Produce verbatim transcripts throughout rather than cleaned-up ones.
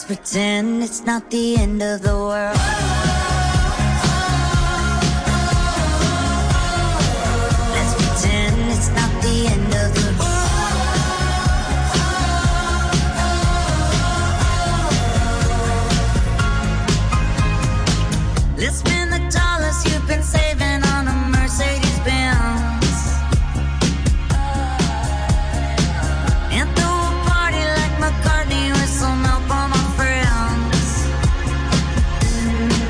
pretend it's not the end of the world. Let's pretend it's not the end of the world. Let's spend the dollars you've been saving on a Mercedes Benz and throw a party like McCartney with some help from my friends.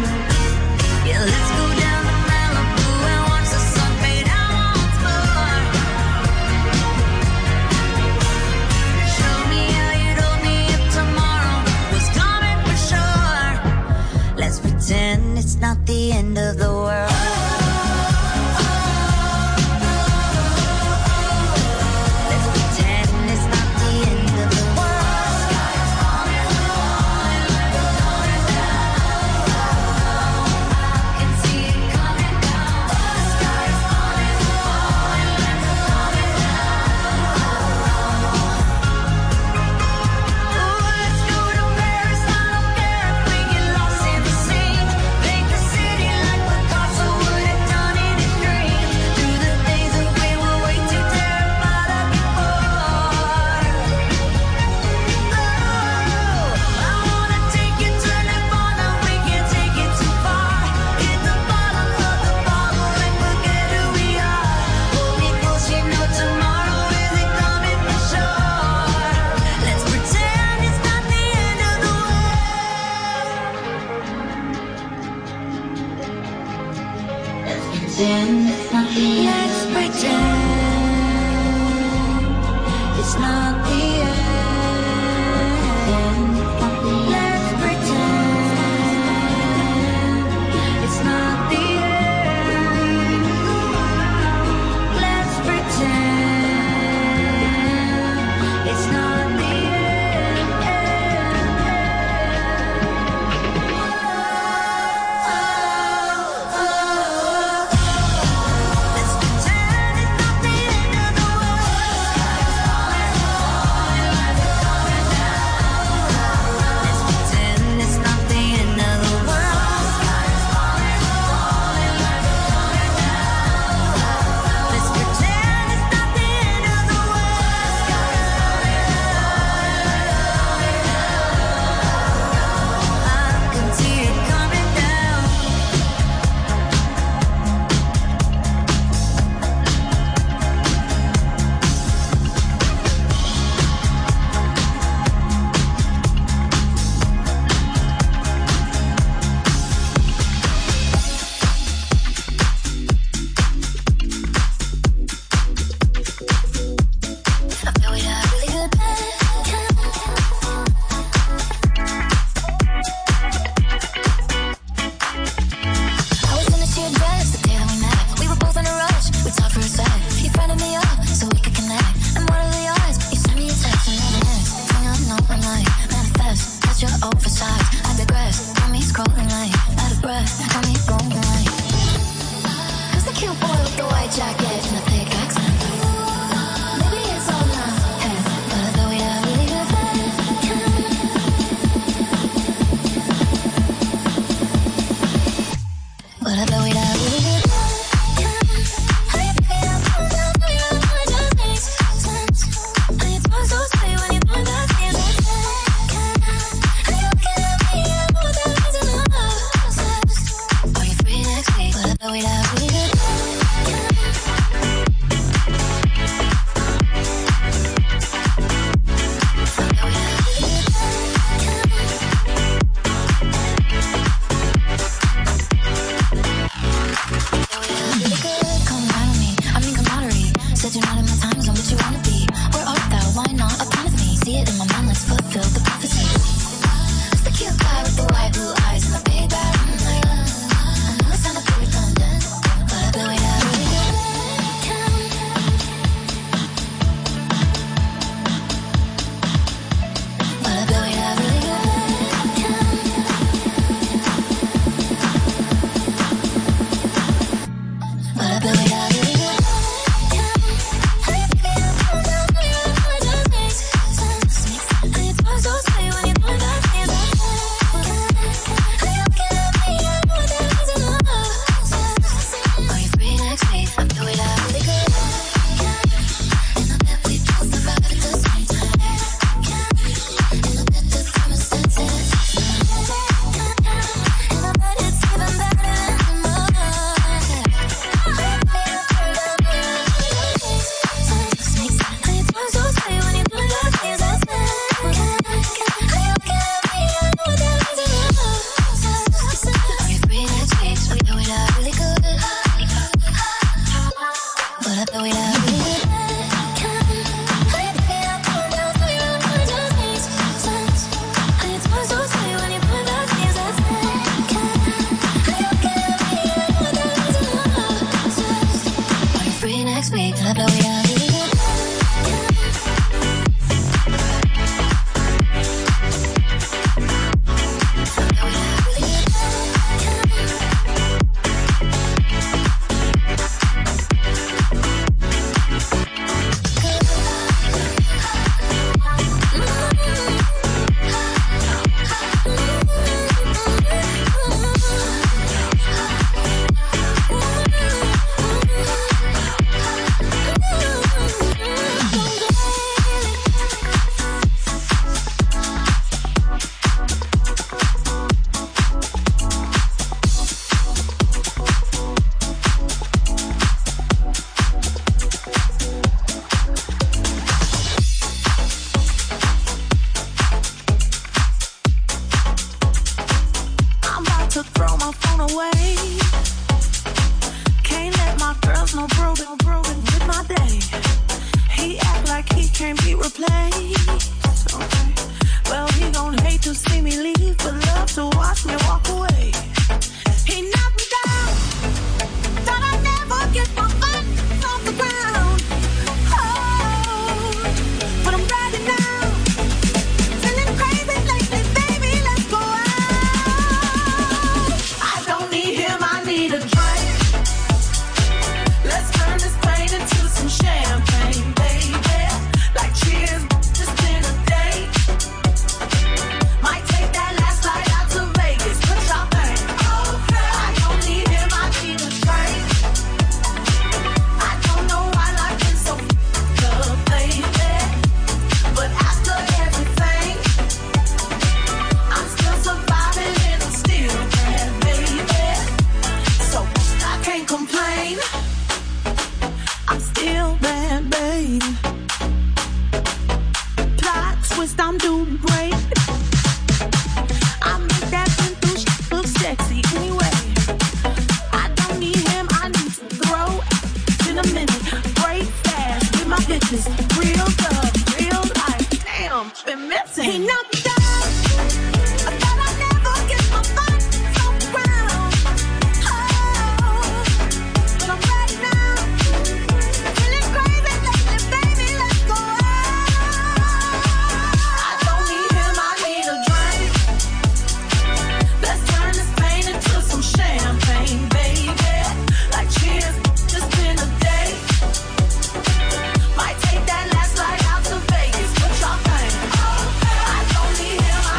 Might take that last flight out to Vegas. What y'all think? I don't need him.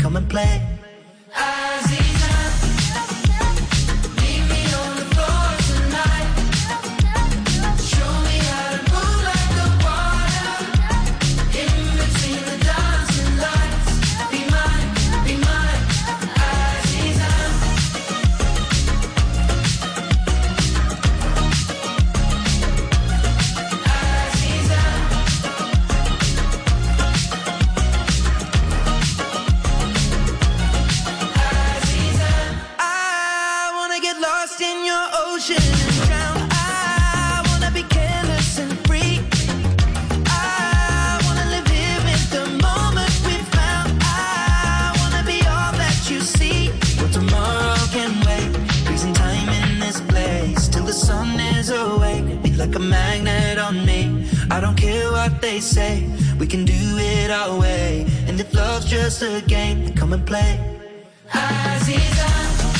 come and play. Like a magnet on me, I don't care what they say, we can do it our way. And if love's just a game, then come and play. Aziza,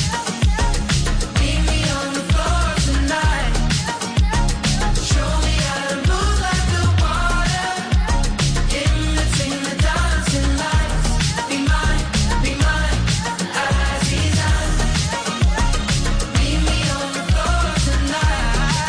meet me on the floor tonight. Show me how to move like the water, in between the dancing lights. Be mine, be mine, Aziza. Meet me on the floor tonight.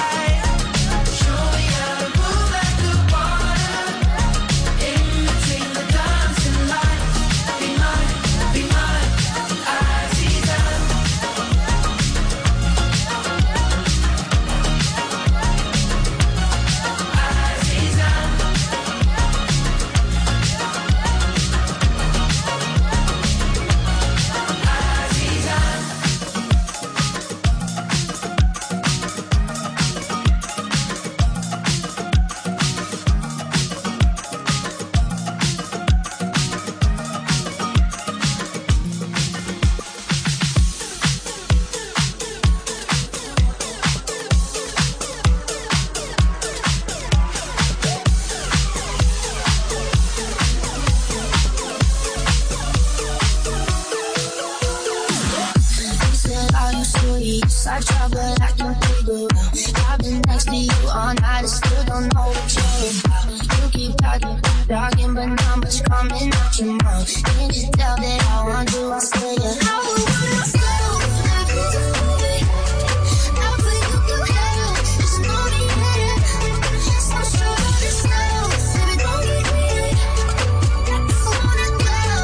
I try, but I can't figure out. I've been next to you all night, I still don't know what you're about. You keep talking, talking, but not much coming out your mouth. Can't you tell that I want you? I say it. I would want myself like you do it. I think you can help, just know me better. So sure of yourself, baby, don't get weird. I want it down.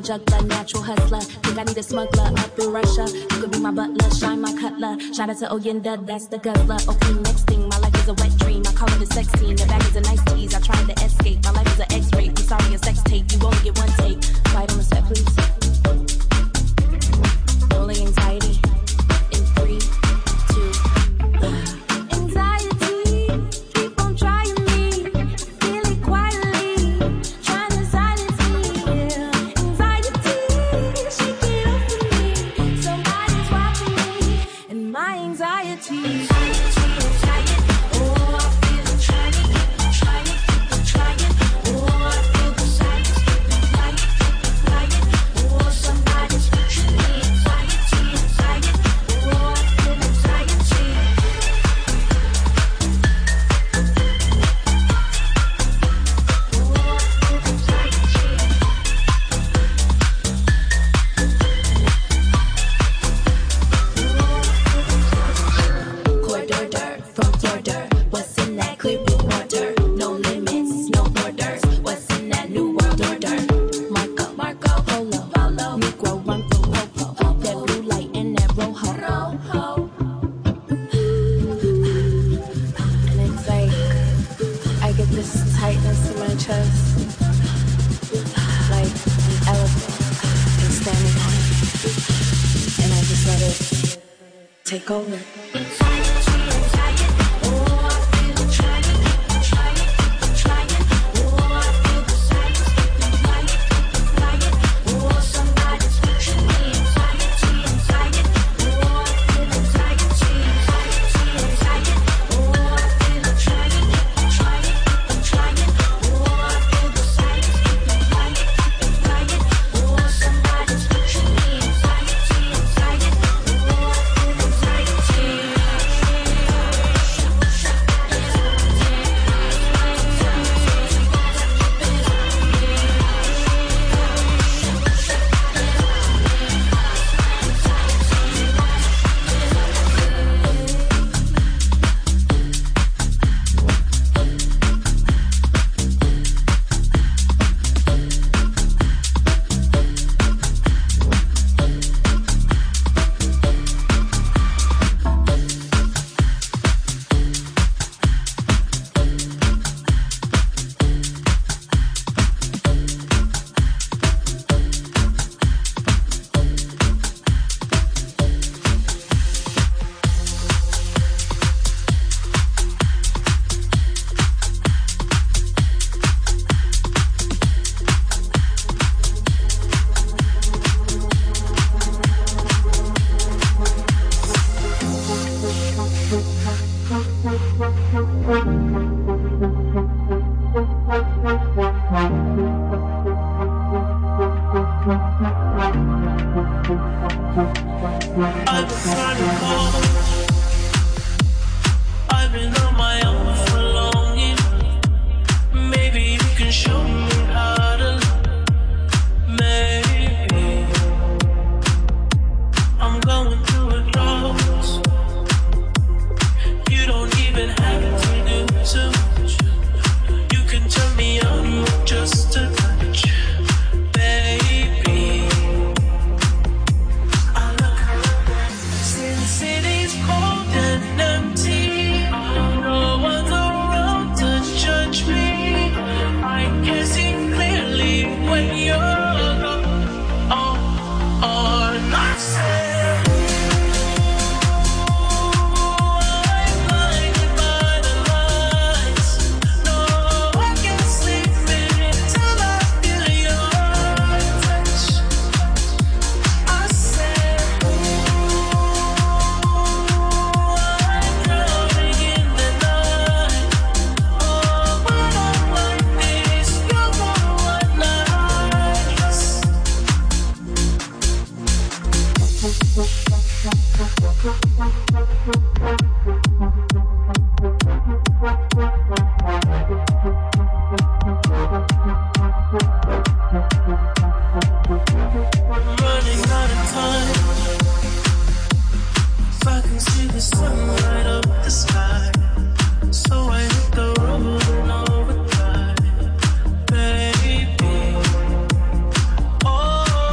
juggler, natural hustler. Think I need a smuggler up in Russia. You could be my butler, shine my cutler. Shout out to Oyenda, that's the guzzler. Okay, next thing, my life is a wet dream. I call it a sex scene. The bag is a nice tease. I tried to escape. My life is an X-ray. I'm sorry, a sex tape. You only get one take. Quiet on the set, please. Rolling anxiety. In three, two, one. Take over. Oh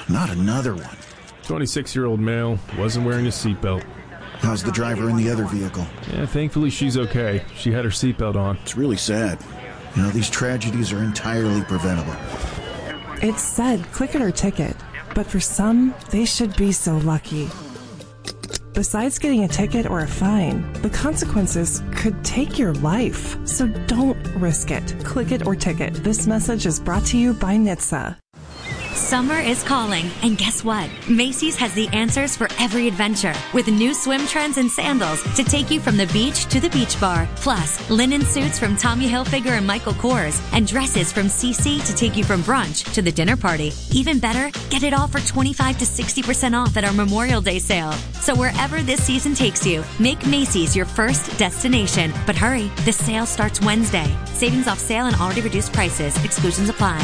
not another one. twenty-six-year-old male, wasn't wearing a seatbelt. How's the driver in the other vehicle? Yeah, thankfully she's okay. She had her seatbelt on. It's really sad. You know, these tragedies are entirely preventable. It said click it or ticket, but for some, they should be so lucky. Besides getting a ticket or a fine, the consequences could take your life. So don't risk it. Click it or ticket. This message is brought to you by N H T S A. Summer is calling, and guess what? Macy's has the answers for every adventure, with new swim trends and sandals to take you from the beach to the beach bar. Plus, linen suits from Tommy Hilfiger and Michael Kors, and dresses from C C to take you from brunch to the dinner party. Even better, get it all for twenty-five to sixty percent off at our Memorial Day sale. So wherever this season takes you, make Macy's your first destination. But hurry, the sale starts Wednesday. Savings off sale and already reduced prices. Exclusions apply.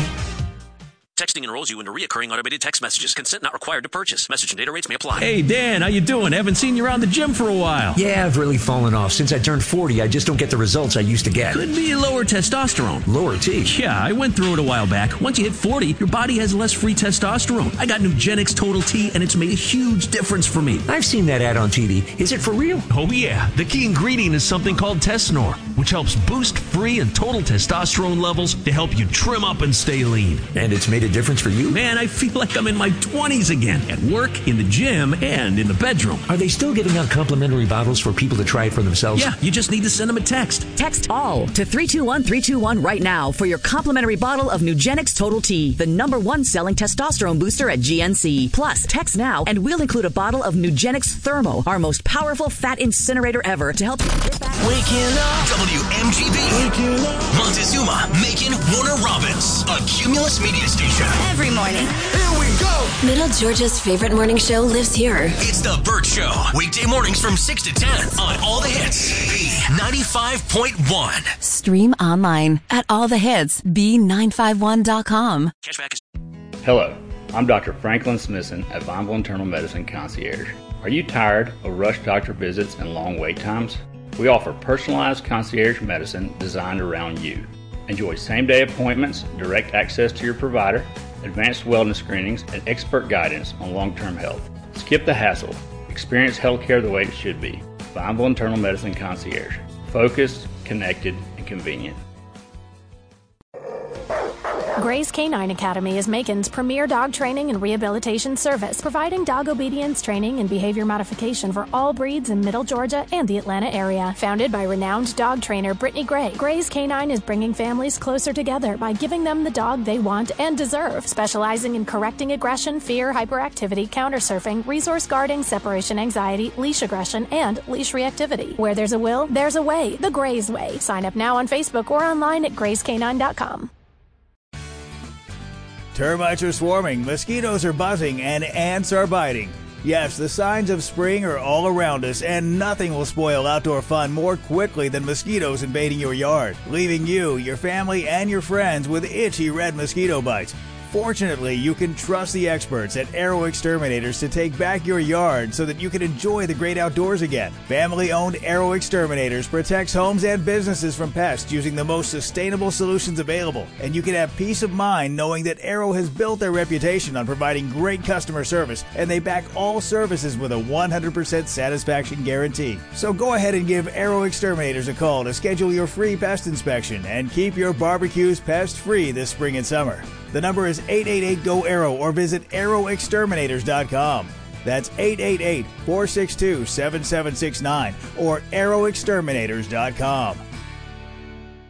Texting enrolls you into reoccurring automated text messages. Consent not required to purchase. Message and data rates may apply. Hey, Dan, how you doing? Haven't seen you around the gym for a while. Yeah, I've really fallen off. Since I turned forty, I just don't get the results I used to get. Could be lower testosterone. Lower T? Yeah, I went through it a while back. Once you hit forty, your body has less free testosterone. I got Nugenix Total T, and it's made a huge difference for me. I've seen that ad on T V. Is it for real? Oh, yeah. The key ingredient is something called Tesnor, which helps boost free and total testosterone levels to help you trim up and stay lean. And it's made a difference for you? Man, I feel like I'm in my twenties again, at work, in the gym, and in the bedroom. Are they still giving out complimentary bottles for people to try it for themselves? Yeah, you just need to send them a text. Text ALL to three two one three two one right now for your complimentary bottle of Nugenix Total T, the number one selling testosterone booster at G N C. Plus, text now and we'll include a bottle of Nugenix Thermo, our most powerful fat incinerator ever, to help you get back. Waking up. W M G B. Waking up. Montezuma, Macon, Warner Robins. A Cumulus media station. Every morning. Here we go. Middle Georgia's favorite morning show lives here. It's The Burt Show. Weekday mornings from six to ten on All the Hits. B ninety-five point one. Stream online at all the hits b nine five one dot com. Cashback is... Hello, I'm Doctor Franklin Smithson at Vineville Internal Medicine Concierge. Are you tired of rush doctor visits and long wait times? We offer personalized concierge medicine designed around you. Enjoy same-day appointments, direct access to your provider, advanced wellness screenings, and expert guidance on long-term health. Skip the hassle. Experience healthcare the way it should be. Vineville Internal Medicine Concierge. Focused, connected, and convenient. Gray's Canine Academy is Macon's premier dog training and rehabilitation service, providing dog obedience training and behavior modification for all breeds in Middle Georgia and the Atlanta area. Founded by renowned dog trainer Brittany Gray, Gray's Canine is bringing families closer together by giving them the dog they want and deserve, specializing in correcting aggression, fear, hyperactivity, counter-surfing, resource guarding, separation anxiety, leash aggression, and leash reactivity. Where there's a will, there's a way. The Gray's Way. Sign up now on Facebook or online at grays canine dot com. Termites are swarming, mosquitoes are buzzing, and ants are biting. Yes, the signs of spring are all around us, and nothing will spoil outdoor fun more quickly than mosquitoes invading your yard, leaving you, your family, and your friends with itchy red mosquito bites. Fortunately, you can trust the experts at Arrow Exterminators to take back your yard so that you can enjoy the great outdoors again. Family-owned Arrow Exterminators protects homes and businesses from pests using the most sustainable solutions available. And you can have peace of mind knowing that Arrow has built their reputation on providing great customer service, and they back all services with a one hundred percent satisfaction guarantee. So go ahead and give Arrow Exterminators a call to schedule your free pest inspection and keep your barbecues pest-free this spring and summer. The number is eight eight eight, G O, ARROW or visit arrow exterminators dot com. That's eight eight eight, four six two, seven seven six nine or arrow exterminators dot com.